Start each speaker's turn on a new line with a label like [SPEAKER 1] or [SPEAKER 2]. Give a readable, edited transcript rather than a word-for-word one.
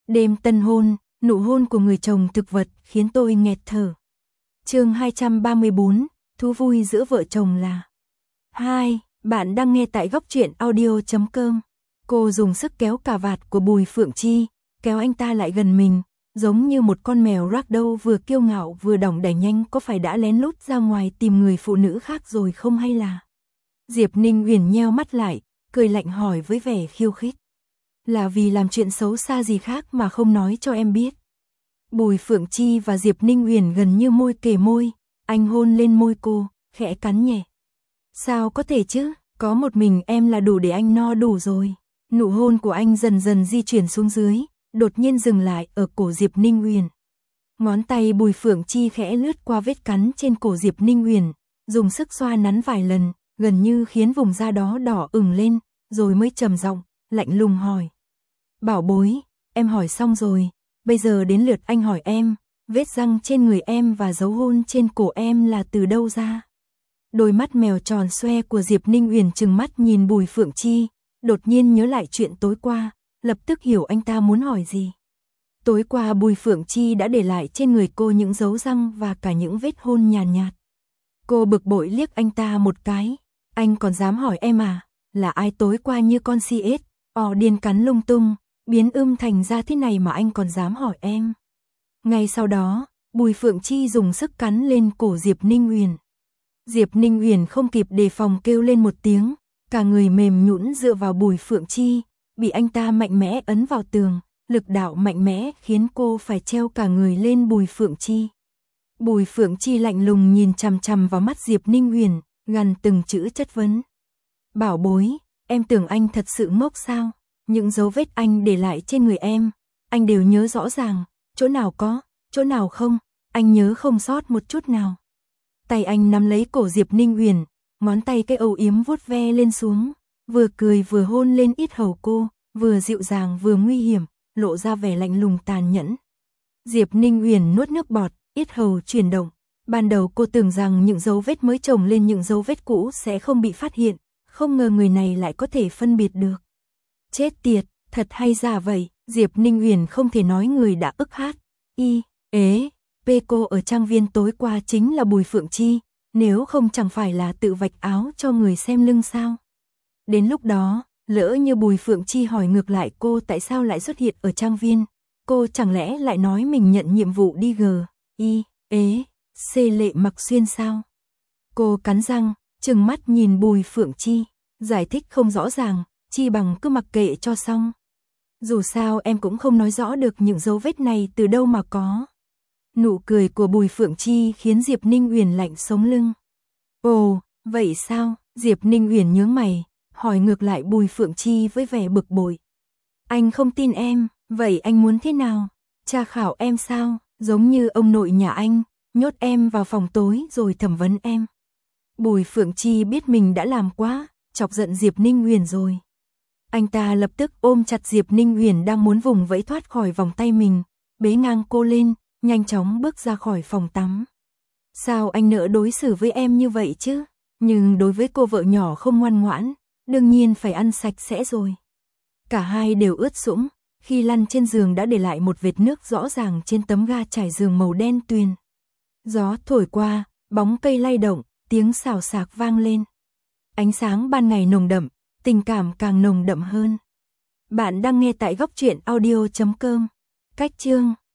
[SPEAKER 1] Đêm tân hôn, nụ hôn của người chồng thực vật khiến tôi nghẹt thở. Chương 234, thú vui giữa vợ chồng là. 2. Bạn đang nghe tại góc truyện audio.com. Cô dùng sức kéo cà vạt của Bùi Phượng Chi, kéo anh ta lại gần mình, giống như một con mèo ragdoll vừa kiêu ngạo vừa đỏng đẩy nhanh. Có phải đã lén lút ra ngoài tìm người phụ nữ khác rồi không hay là? Diệp Ninh Uyển nheo mắt lại, cười lạnh hỏi với vẻ khiêu khích. Là vì làm chuyện xấu xa gì khác mà không nói cho em biết? Bùi Phượng Chi và Diệp Ninh Uyển gần như môi kề môi, anh hôn lên môi cô, khẽ cắn nhẹ. Sao có thể chứ, có một mình em là đủ để anh no đủ rồi. Nụ hôn của anh dần dần di chuyển xuống dưới, đột nhiên dừng lại ở cổ Diệp Ninh Uyển. Ngón tay Bùi Phượng Chi khẽ lướt qua vết cắn trên cổ Diệp Ninh Uyển, dùng sức xoa nắn vài lần, gần như khiến vùng da đó đỏ ửng lên, rồi mới trầm giọng, lạnh lùng hỏi. Bảo bối, em hỏi xong rồi, bây giờ đến lượt anh hỏi em, vết răng trên người em và dấu hôn trên cổ em là từ đâu ra? Đôi mắt mèo tròn xoe của Diệp Ninh Uyển trừng mắt nhìn Bùi Phượng Chi, đột nhiên nhớ lại chuyện tối qua, lập tức hiểu anh ta muốn hỏi gì. Tối qua Bùi Phượng Chi đã để lại trên người cô những dấu răng và cả những vết hôn nhàn nhạt. Cô bực bội liếc anh ta một cái, anh còn dám hỏi em à, là ai tối qua như con CS, điên cắn lung tung, biến thành ra thế này mà anh còn dám hỏi em. Ngay sau đó, Bùi Phượng Chi dùng sức cắn lên cổ Diệp Ninh Uyển. Diệp Ninh Uyển không kịp đề phòng kêu lên một tiếng, cả người mềm nhũn dựa vào Bùi Phượng Chi, bị anh ta mạnh mẽ ấn vào tường, lực đạo mạnh mẽ khiến cô phải treo cả người lên Bùi Phượng Chi. Bùi Phượng Chi lạnh lùng nhìn chằm chằm vào mắt Diệp Ninh Uyển, gằn từng chữ chất vấn. Bảo bối, em tưởng anh thật sự ngốc sao? Những dấu vết anh để lại trên người em, anh đều nhớ rõ ràng, chỗ nào có, chỗ nào không, anh nhớ không sót một chút nào. Tay anh nắm lấy cổ Diệp Ninh Uyển, ngón tay cái âu yếm vuốt ve lên xuống, vừa cười vừa hôn lên yết hầu cô, vừa dịu dàng vừa nguy hiểm, lộ ra vẻ lạnh lùng tàn nhẫn. Diệp Ninh Uyển nuốt nước bọt, yết hầu chuyển động. Ban đầu cô tưởng rằng những dấu vết mới chồng lên những dấu vết cũ sẽ không bị phát hiện, không ngờ người này lại có thể phân biệt được. Chết tiệt, thật hay giả vậy, Diệp Ninh Uyển không thể nói người đã ức hát. Cô ở trang viên tối qua chính là Bùi Phượng Chi, nếu không chẳng phải là tự vạch áo cho người xem lưng sao. Đến lúc đó, lỡ như Bùi Phượng Chi hỏi ngược lại cô tại sao lại xuất hiện ở trang viên, cô chẳng lẽ lại nói mình nhận nhiệm vụ đi Lệ Mặc Xuyên sao? Cô cắn răng, trừng mắt nhìn Bùi Phượng Chi, giải thích không rõ ràng, chi bằng cứ mặc kệ cho xong. Dù sao em cũng không nói rõ được những dấu vết này từ đâu mà có. Nụ cười của Bùi Phượng Chi khiến Diệp Ninh Uyển lạnh sống lưng. Ồ, vậy sao? Diệp Ninh Uyển nhướng mày, hỏi ngược lại Bùi Phượng Chi với vẻ bực bội. Anh không tin em, vậy anh muốn thế nào? Tra khảo em sao? Giống như ông nội nhà anh, nhốt em vào phòng tối rồi thẩm vấn em. Bùi Phượng Chi biết mình đã làm quá, chọc giận Diệp Ninh Uyển rồi. Anh ta lập tức ôm chặt Diệp Ninh Uyển đang muốn vùng vẫy thoát khỏi vòng tay mình, bế ngang cô lên, nhanh chóng bước ra khỏi phòng tắm. Sao anh nỡ đối xử với em như vậy chứ? Nhưng đối với cô vợ nhỏ không ngoan ngoãn, đương nhiên phải ăn sạch sẽ rồi. Cả hai đều ướt sũng, khi lăn trên giường đã để lại một vệt nước rõ ràng trên tấm ga trải giường màu đen tuyền. Gió thổi qua, bóng cây lay động, tiếng xào xạc vang lên. Ánh sáng ban ngày nồng đậm, tình cảm càng nồng đậm hơn. Bạn đang nghe tại góc truyện audio.com. Cách chương